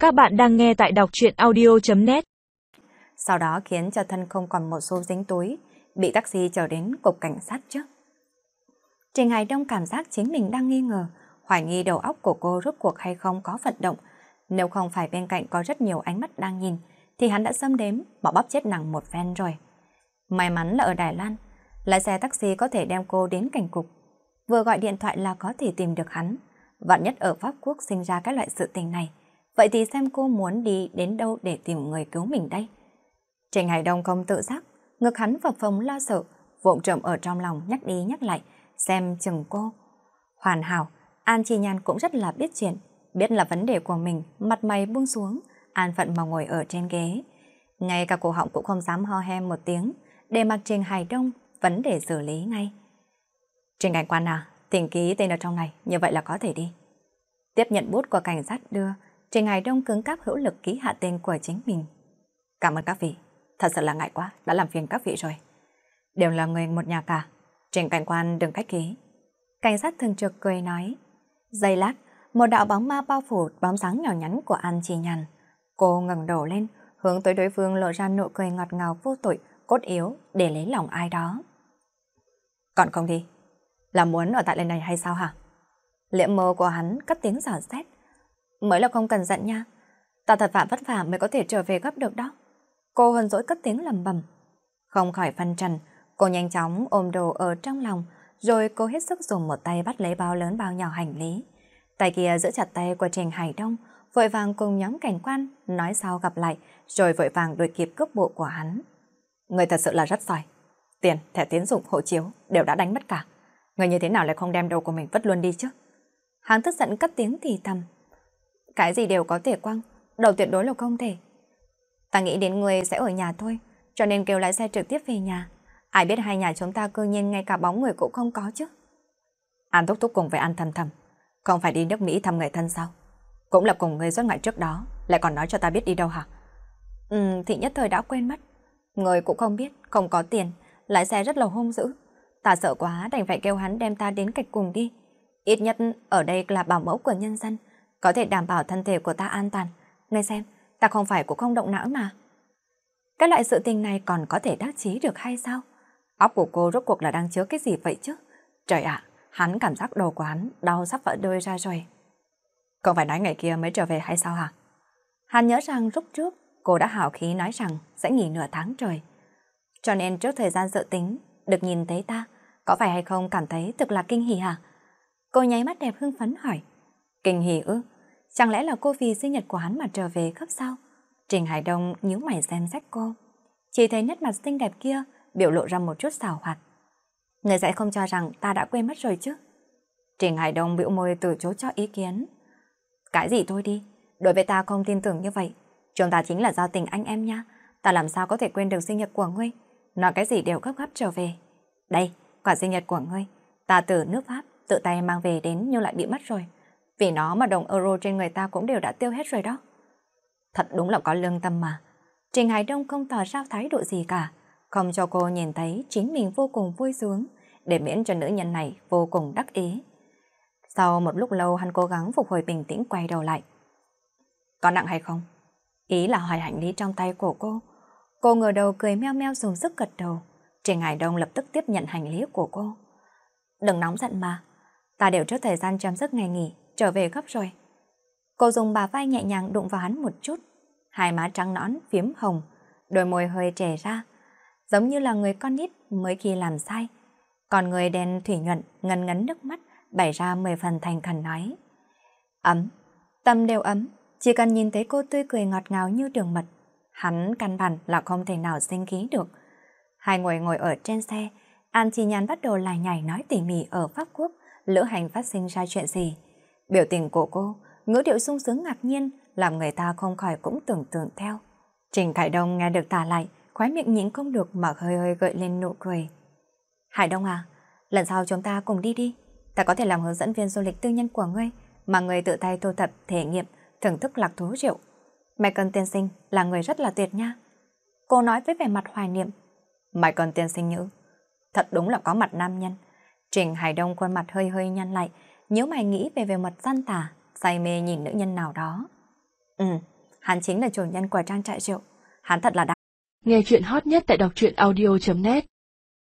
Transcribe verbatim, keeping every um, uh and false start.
Các bạn đang nghe tại đọc truyện audio chấm net. Sau đó khiến cho thân không còn một xu dính túi, bị taxi chở đến cục cảnh sát trước. Trình Hải Đông cảm giác chính mình đang nghi ngờ, hoài nghi đầu óc của cô rốt cuộc hay không có vận động. Nếu không phải bên cạnh có rất nhiều ánh mắt đang nhìn, thì hắn đã xâm đếm, bỏ bóp chết nàng một phen rồi. May mắn là ở Đài Loan, lái xe taxi có thể đem cô đến cảnh cục. Vừa gọi điện thoại là có thể tìm được hắn. Vạn nhất ở Pháp Quốc sinh ra cái loại sự tình này, vậy thì xem cô muốn đi đến đâu để tìm người cứu mình đây. Trình Hải Đông không tự giác, ngực hắn phập phồng lo sợ, vụng trộm ở trong lòng nhắc đi nhắc lại, xem chừng cô. Hoàn hảo, An Chi Nhan cũng rất là biết chuyện, biết là vấn đề của mình, mặt mày buông xuống, an phận mà ngồi ở trên ghế. Ngay cả cổ họng cũng không dám ho he một tiếng, để mặc Trình Hải Đông vấn đề xử lý ngay. Trình cảnh quan à, tỉnh ký tên ở trong này, như vậy là có thể đi. Tiếp nhận bút của cảnh sát đưa, Trình Hải Đông cứng cáp hữu lực ký hạ tên của chính mình. Cảm ơn các vị, thật sự là ngại quá, đã làm phiền các vị rồi. Đều là người một nhà cả, Trình cảnh quan đừng khách khí. Cảnh sát thường trực cười nói. Giây lát, một đạo bóng ma bao phủ bóng dáng nhỏ nhắn của An Chi Nhàn. Cô ngẩng đầu lên, hướng tới đối phương lộ ra nụ cười ngọt ngào vô tội, cốt yếu để lấy lòng ai đó. Còn không đi, là muốn ở tại lần này hay sao hả? Liễm mơ của hắn cất tiếng giỏ xét. Mới là không cần giận nha, ta thật vả vất vả mới có thể trở về gấp được đó. Cô hờn dỗi cất tiếng lầm bầm. Không khỏi phân trần, cô nhanh chóng ôm đồ ở trong lòng, rồi cô hết sức dùng một tay bắt lấy bao lớn bao nhỏ hành lý. Tay kia giữ chặt tay của Trình Hải Đông, vội vàng cùng nhóm cảnh quan nói sau gặp lại, rồi vội vàng đuổi kịp cướp bộ của hắn. Người thật sự là rất giỏi. Tiền, thẻ tín dụng, hộ chiếu đều đã đánh mất cả. Người như thế nào lại không đem đồ của mình vứt luôn đi chứ? Hắn tức giận cất tiếng thì thầm. Cái gì đều có thể quăng, đầu tuyệt đối là không thể. Ta nghĩ đến người sẽ ở nhà thôi, cho nên kêu lái xe trực tiếp về nhà. Ai biết hai nhà chúng ta cư nhiên ngay cả bóng người cũng không có chứ. An thúc thúc cùng với An thầm thầm, không phải đi nước Mỹ thăm người thân sao? Cũng là cùng người xuất ngoại trước đó, lại còn nói cho ta biết đi đâu hả? Ừ, thì nhất thời đã quên mất. Người cũng không biết, không có tiền, lái xe rất là hung dữ. Ta sợ quá đành phải kêu hắn đem ta đến cạch cùng đi. Ít nhất ở đây là bảo mẫu của nhân dân, có thể đảm bảo thân thể của ta an toàn. Ngươi xem, ta không phải cũng không động não mà. Cái loại sự tình này còn có thể đắc chí được hay sao? Óc của cô rốt cuộc là đang chứa cái gì vậy chứ? Trời ạ, hắn cảm giác đầu của hắn đau sắp vỡ đôi ra rồi. Không phải nói ngày kia mới trở về hay sao hả? Hắn nhớ rằng lúc trước cô đã hào khí nói rằng sẽ nghỉ nửa tháng trời. Cho nên trước thời gian dự tính được nhìn thấy ta, có phải hay không cảm thấy thực là kinh hỉ hả? Cô nháy mắt đẹp hưng phấn hỏi. Kinh hỉ ư? Chẳng lẽ là cô vì sinh nhật của hắn mà trở về gấp sao? Trình Hải Đông nhíu mày xem xét cô. Chỉ thấy nét mặt xinh đẹp kia biểu lộ ra một chút xảo hoạt. Người sẽ không cho rằng ta đã quên mất rồi chứ? Trình Hải Đông bĩu môi từ chối cho ý kiến. Cái gì thôi đi, đối với ta không tin tưởng như vậy. Chúng ta chính là giao tình anh em nha. Ta làm sao có thể quên được sinh nhật của ngươi? Nói cái gì đều gấp gáp trở về. Đây, quả sinh nhật của ngươi, ta từ nước Pháp tự tay mang về đến nhưng lại bị mất rồi. Vì nó mà đồng euro trên người ta cũng đều đã tiêu hết rồi đó. Thật đúng là có lương tâm mà. Trình Hải Đông không tỏ ra thái độ gì cả, không cho cô nhìn thấy chính mình vô cùng vui sướng, để miễn cho nữ nhân này vô cùng đắc ý. Sau một lúc lâu hắn cố gắng phục hồi bình tĩnh quay đầu lại. Có nặng hay không? Ý là hỏi hành lý trong tay của cô. Cô ngửa đầu cười meo meo dùng sức gật đầu. Trình Hải Đông lập tức tiếp nhận hành lý của cô. Đừng nóng giận mà, ta đều trước thời gian chấm dứt ngày nghỉ, trở về gấp rồi. Cô dùng bà vai nhẹ nhàng đụng vào hắn một chút. Hai má trắng nõn, phiếm hồng, đôi môi hơi trề ra, giống như là người con nít mới khi làm sai. Còn người đen thủy nhuận, ngấn ngấn nước mắt, bày ra mười phần thành khẩn nói. Ấm, tâm đều ấm, chỉ cần nhìn thấy cô tươi cười ngọt ngào như đường mật, hắn căn bản là không thể nào sinh khí được. Hai người ngồi ở trên xe, An Chi Nhan bắt đầu lải nhải nói tỉ mỉ ở Pháp Quốc, lữ hành phát sinh ra chuyện gì. Biểu tình của cô, ngữ điệu sung sướng ngạc nhiên, làm người ta không khỏi cũng tưởng tượng theo. Trình Hải Đông nghe được tả lại, khóe miệng nhịn không được mà hơi hơi gợi lên nụ cười. Hải Đông à, lần sau chúng ta cùng đi đi. Ta có thể làm hướng dẫn viên du lịch tư nhân của ngươi, mà ngươi tự tay thu thập, thể nghiệm, thưởng thức lạc thú rượu. Michael tiên sinh là người rất là tuyệt nha. Cô nói với vẻ mặt hoài niệm. Michael tiên sinh nữ, thật đúng là có mặt nam nhân. Trình Hải Đông khuôn mặt hơi hơi nhăn lại, nhíu mày nghĩ về về mặt gian tà, say mê nhìn nữ nhân nào đó. Ừ, hắn chính là chủ nhân của trang trại rượu. Hắn thật là đáng. Nghe chuyện hot nhất tại đọc truyện audio chấm net